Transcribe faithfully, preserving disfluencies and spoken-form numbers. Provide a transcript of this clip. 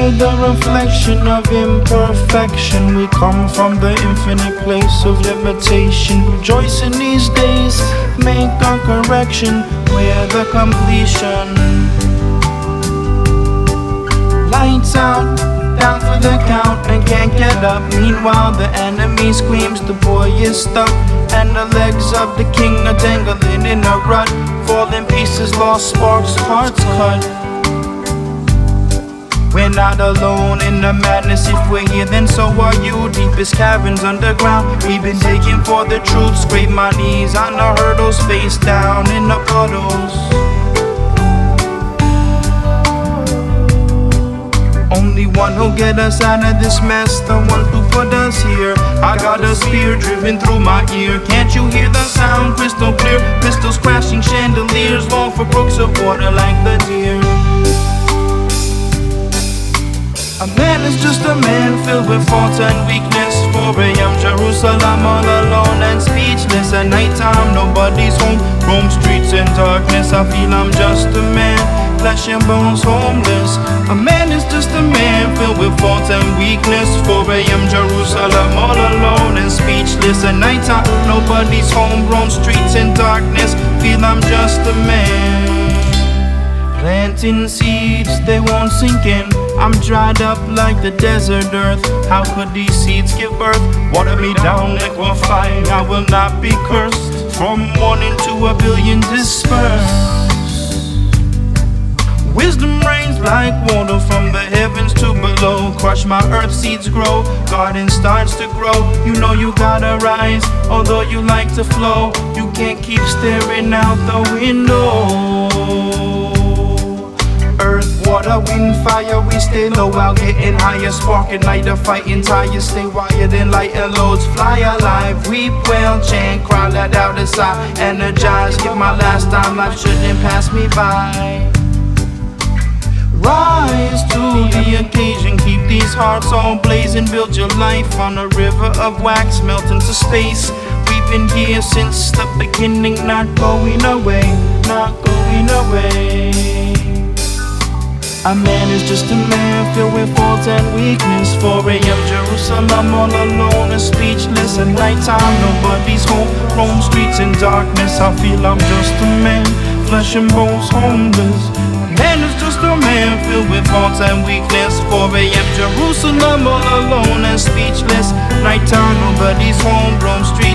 We're the reflection of imperfection. We come from the infinite place of limitation. Rejoice in these days, make a correction. We're the completion. Lights out, down for the count and can't get up. Meanwhile the enemy screams, the boy is stuck, and the legs of the king are dangling in a rut. Falling pieces, lost sparks, hearts cut. We're not alone in the madness. If we're here, then so are you. Deepest caverns underground, we've been digging for the truth. Scrape my knees on the hurdles, face down in the puddles. Only one who'll get us out of this mess, the one who put us here. I got a spear driven through my ear. Can't you hear the sound crystal clear? Crystals crashing, chandeliers long for brooks of water like the deer. A man is just a man filled with faults and weakness. four a m Jerusalem all alone and speechless. At nighttime nobody's home, roam streets in darkness. I feel I'm just a man, flesh and bones homeless. A man is just a man filled with faults and weakness. four a m Jerusalem all alone and speechless. At nighttime nobody's home, roam streets in darkness. Feel I'm just a man. Planting seeds, they won't sink in. I'm dried up like the desert earth. How could these seeds give birth? Water me down, liquefy, I will not be cursed. From one into a billion dispersed. Wisdom rains like water from the heavens to below. Crush my earth, seeds grow, garden starts to grow. You know you gotta rise, although you like to flow. You can't keep staring out the window. Earth, water, wind, fire, we stay low while getting higher. Spark ignite the fighting tires. Stay wired and light and loads. Fly alive, weep well, chant, cry, let out a sigh. Energize, give my last time, life shouldn't pass me by. Rise to the occasion, keep these hearts all blazing. Build your life on a river of wax, melt into space. We've been here since the beginning, not going away, not going away. A man is just a man filled with faults and weakness. four a m Jerusalem all alone and speechless. At nighttime nobody's home, roam streets in darkness. I feel I'm just a man, flesh and bones homeless. A man is just a man filled with faults and weakness. four a m Jerusalem all alone and speechless. Nighttime nobody's home, roam streets